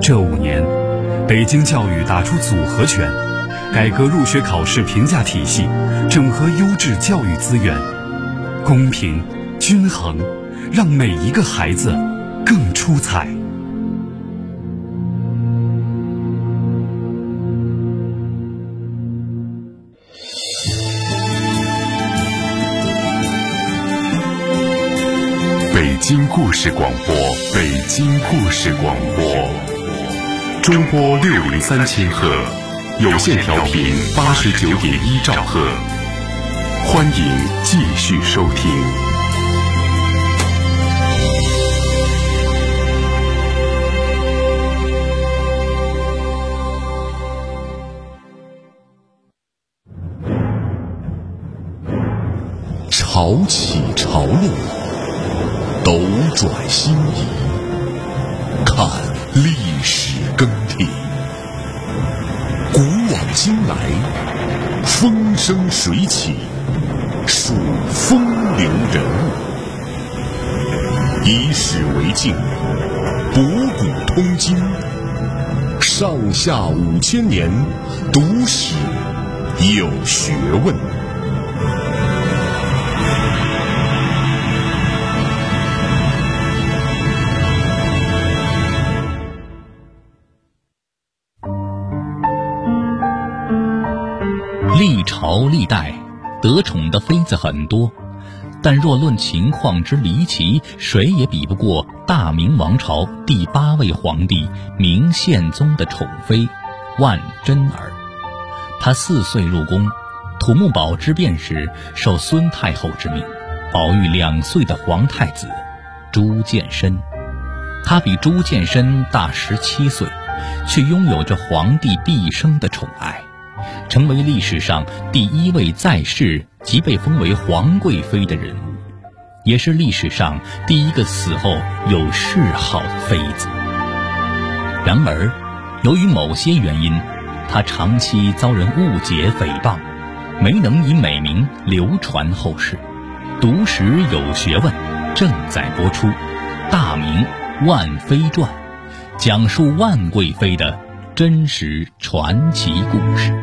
这5年，北京教育打出组合拳，改革入学考试评价体系，整合优质教育资源，公平均衡，让每一个孩子更出彩。 北京故事广播，北京故事广播，中波603千赫，有线调频89.1兆赫，欢迎继续收听。潮起潮落，斗转星移，看历史更替，古往今来，风生水起，数风流人物，以史为镜，博古通今，上下5000年，读史有学问。 历朝历代得宠的妃子很多，但若论情况之离奇，谁也比不过大明王朝第8位皇帝明宪宗的宠妃万贞儿。她4岁入宫，土木堡之变时受孙太后之命，保育2岁的皇太子朱见深。她比朱见深大17岁，却拥有着皇帝毕生的宠爱，成为历史上第1位在世即被封为皇贵妃的人物，也是历史上第1个死后有谥号的妃子。然而，由于某些原因，她长期遭人误解诽谤，没能以美名流传后世。读史有学问正在播出《大明万妃传》，讲述万贵妃的真实传奇故事。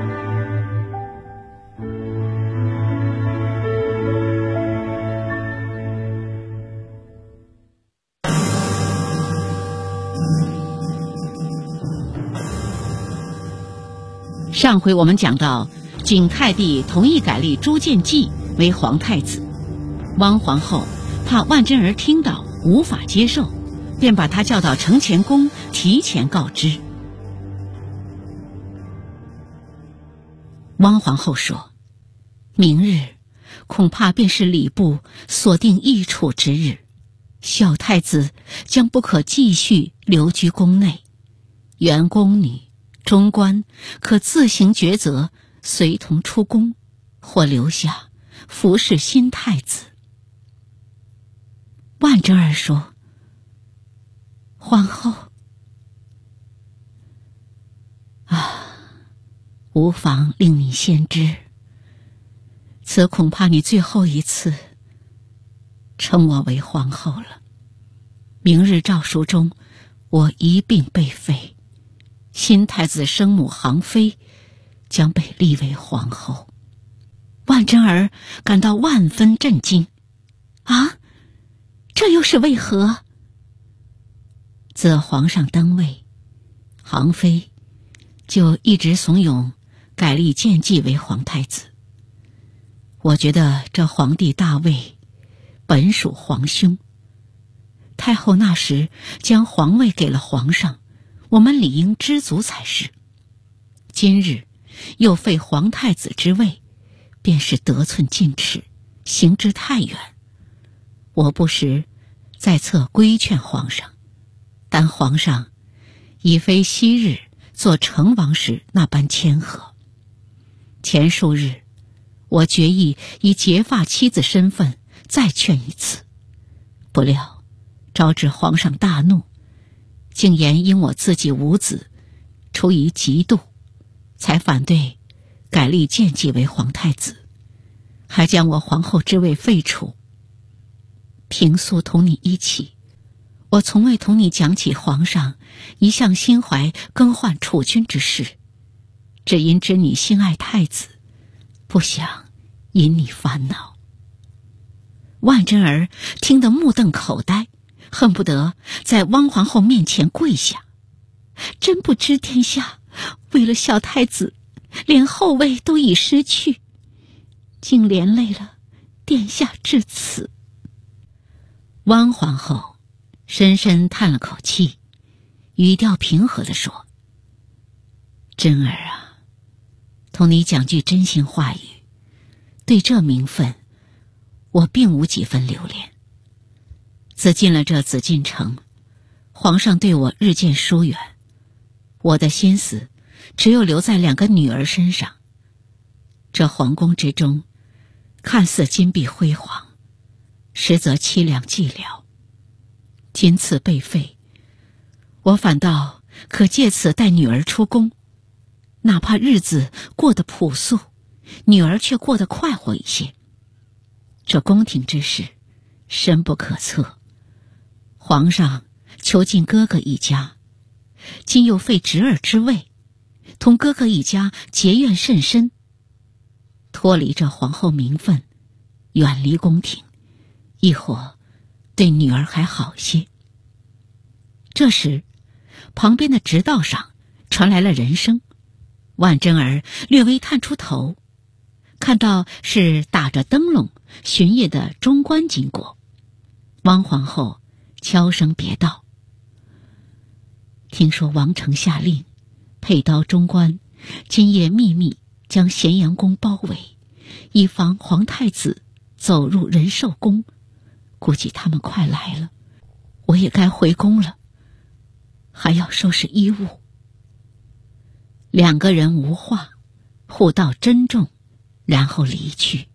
上回我们讲到，景泰帝同意改立朱见济为皇太子，汪皇后怕万贞儿听到无法接受，便把他叫到承乾宫提前告知。汪皇后说，明日恐怕便是礼部所定易处之日，小太子将不可继续留居宫内，原宫女中官可自行抉择，随同出宫，或留下服侍新太子。万贞儿说，皇后无妨令你先知，此恐怕你最后一次称我为皇后了。明日诏书中，我一并被废，新太子生母航妃将被立为皇后。万贞儿感到万分震惊，这又是为何？自皇上登位，航妃就一直怂恿改立建济为皇太子。我觉得这皇帝大位本属皇兄，太后那时将皇位给了皇上，我们理应知足才是。今日又废皇太子之位，便是得寸进尺，行之太远。我不时在侧规劝皇上，但皇上已非昔日做成王时那般谦和。前数日，我决意以结发妻子身份再劝一次，不料招致皇上大怒，竟言因我自己无子，出于嫉妒，才反对改立建济为皇太子，还将我皇后之位废除。平素同你一起， 我从未同你讲起皇上一向心怀更换储君之事，只因知你心爱太子，不想引你烦恼。万贞儿听得目瞪口呆，恨不得在汪皇后面前跪下。真不知天下为了小太子，连后位都已失去，竟连累了殿下至此。汪皇后深深叹了口气，语调平和地说：贞儿啊，同你讲句真心话语，对这名分我并无几分留恋。自进了这紫禁城，皇上对我日渐疏远，我的心思只有留在2个女儿身上。这皇宫之中看似金碧辉煌，实则凄凉寂寥。今次被废，我反倒可借此带女儿出宫，哪怕日子过得朴素，女儿却过得快活一些。这宫廷之事深不可测，皇上囚禁哥哥一家，今又废侄儿之位，同哥哥一家结怨甚深。脱离这皇后名分，远离宫廷，亦或对女儿还好些。这时，旁边的直道上传来了人声，万贞儿略微探出头，看到是打着灯笼巡夜的中官经过。汪皇后悄声别道：听说王承下令，佩刀中官今夜秘密将咸阳宫包围，以防皇太子走入仁寿宫，估计他们快来了，我也该回宫了，还要收拾衣物。2个人无话，互道珍重，然后离去。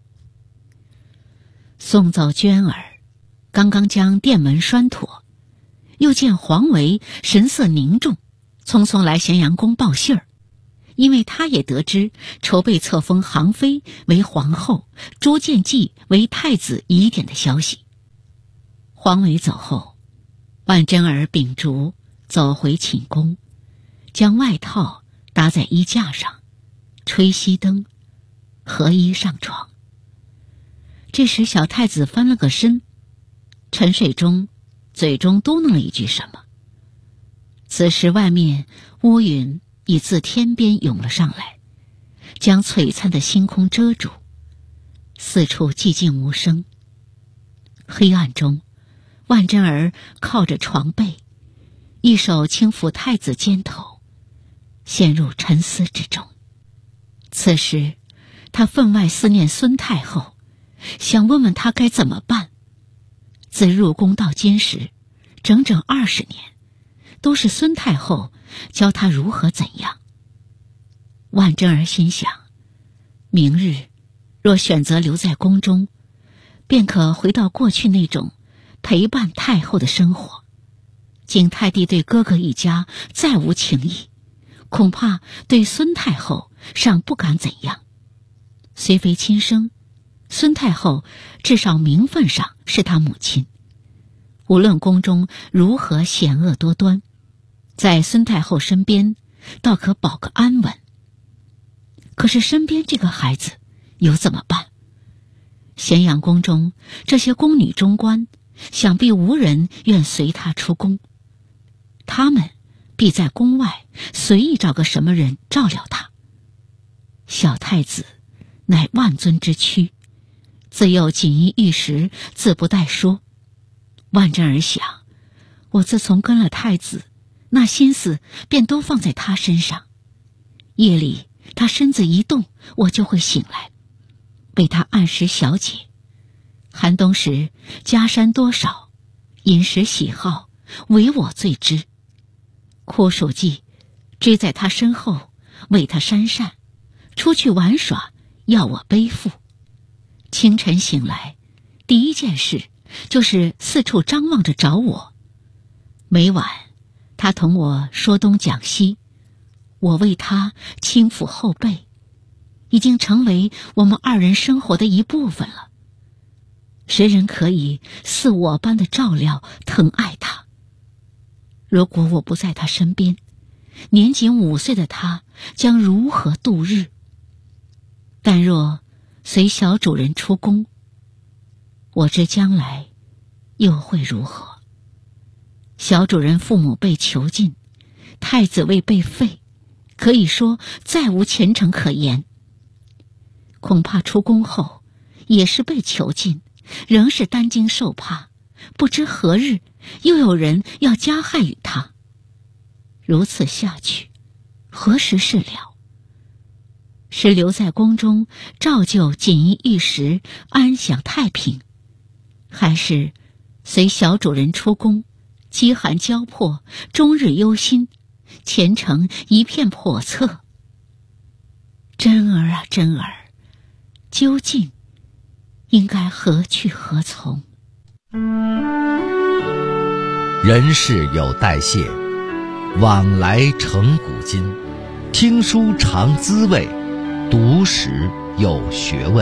送走娟儿，刚刚将殿门拴妥，又见黄维神色凝重，匆匆来咸阳宫报信儿，因为他也得知筹备册封杭妃为皇后，朱见济为太子疑点的消息。黄维走后，万贞儿秉烛走回寝宫，将外套搭在衣架上，吹熄灯，合衣上床。这时小太子翻了个身，沉睡中嘴中嘟囔了一句什么。此时外面乌云已自天边涌了上来，将璀璨的星空遮住，四处寂静无声。黑暗中，万贞儿靠着床背，一手轻抚太子肩头，陷入沉思之中。此时他分外思念孙太后，想问问她该怎么办。自入宫到今时，整整20年，都是孙太后教她如何怎样。万贞儿心想，明日若选择留在宫中，便可回到过去那种陪伴太后的生活。景太帝对哥哥一家再无情意，恐怕对孙太后尚不敢怎样。虽非亲生，孙太后至少名分上是她母亲。无论宫中如何险恶多端，在孙太后身边倒可保个安稳。可是身边这个孩子又怎么办？咸阳宫中这些宫女中官，想必无人愿随她出宫，他们必在宫外随意找个什么人照料她。小太子乃万尊之躯，自幼锦衣玉食，自不待说。万贞儿想，我自从跟了太子，那心思便都放在他身上。夜里他身子一动，我就会醒来，为他按时小解。寒冬时家山多少，饮食喜好，唯我最知。酷暑季追在他身后，为他扇扇；出去玩耍，要我背负。清晨醒来，第一件事就是四处张望着找我。每晚他同我说东讲西，我为他轻抚后背，已经成为我们2人生活的一部分了。谁人可以似我般的照料疼爱他？ 如果我不在他身边，年仅5岁的他将如何度日？但若随小主人出宫，我知将来又会如何？小主人父母被囚禁，太子位被废，可以说再无前程可言。恐怕出宫后也是被囚禁，仍是担惊受怕，不知何日又有人要加害于他。如此下去，何时是了？是留在宫中照旧锦衣玉食，安享太平，还是随小主人出宫，饥寒交迫，终日忧心，前程一片叵测？真儿啊真儿，究竟应该何去何从？ 人世有代谢，往来成古今。听书尝滋味，读史有学问。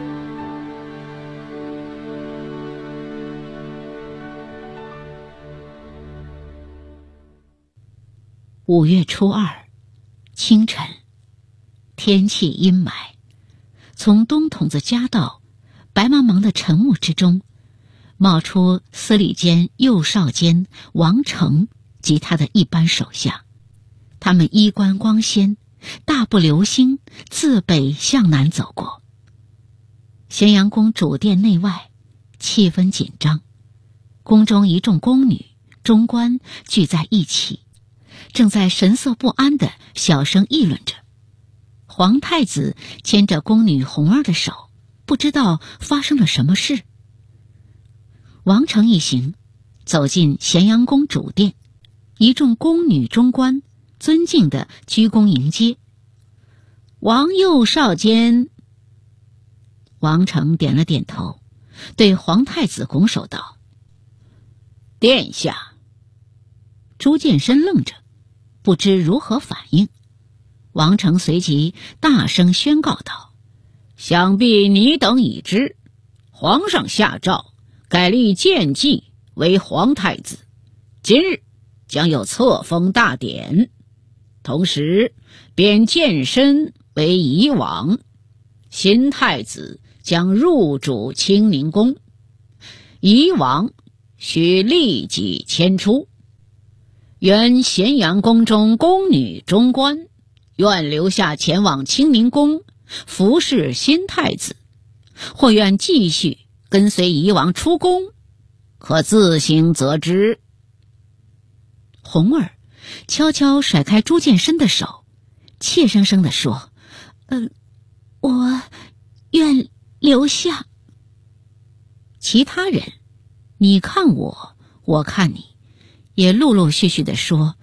5月初2清晨，天气阴霾，从东筒子夹道白茫茫的晨雾之中，冒出司礼监右少监王成及他的一班手下。他们衣冠光鲜，大步流星，自北向南走过。咸阳宫主殿内外气氛紧张，宫中一众宫女中官聚在一起，正在神色不安地小声议论着。皇太子牵着宫女红儿的手，不知道发生了什么事。王成一行走进咸阳宫主殿，一众宫女中官尊敬地鞠躬迎接。王右少监。王成点了点头，对皇太子拱手道：殿下。朱见深愣着，不知如何反应。王成随即大声宣告道：想必你等已知，皇上下诏改立建纪为皇太子，今日将有册封大典，同时贬建深为夷王，新太子将入主清宁宫，夷王须立即迁出。原咸阳宫中宫女中官愿留下前往清宁宫服侍新太子，或愿继续跟随夷王出宫，可自行择之。红儿悄悄甩开朱见深的手，怯生生地说：我愿留下。其他人你看我，我看你，也陆陆续续地说：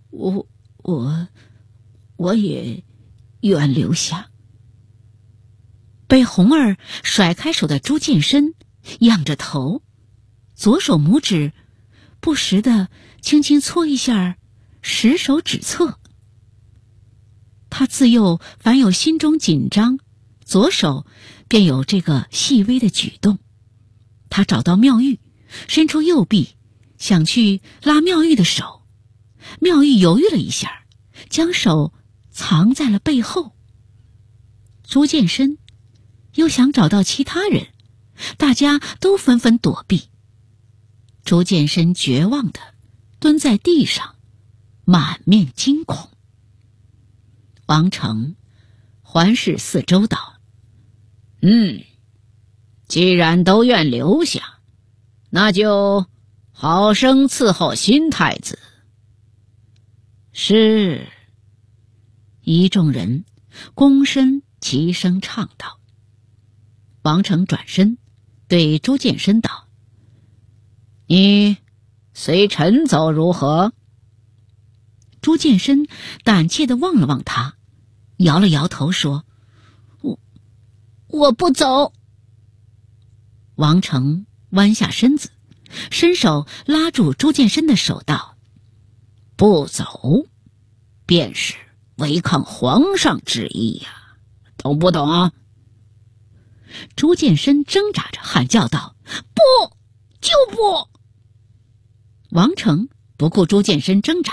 我也愿留下。被红儿甩开手的朱见深仰着头，左手拇指不时地轻轻搓一下10手指侧。他自幼凡有心中紧张，左手便有这个细微的举动。他找到妙玉，伸出右臂想去拉妙玉的手，妙玉犹豫了一下，将手藏在了背后。朱见深又想找到其他人，大家都纷纷躲避。朱见深绝望地蹲在地上，满面惊恐。王成环视四周道：既然都愿留下，那就好生伺候新太子。是。一众人躬身齐声唱道。王成转身对朱见深道：你随臣走如何？朱见深胆怯地望了望他，摇了摇头说：我不走。王成弯下身子，伸手拉住朱见深的手道：不走便是违抗皇上旨意呀，懂不懂啊？朱见深挣扎着喊叫道：不，就不！王成不顾朱见深挣扎，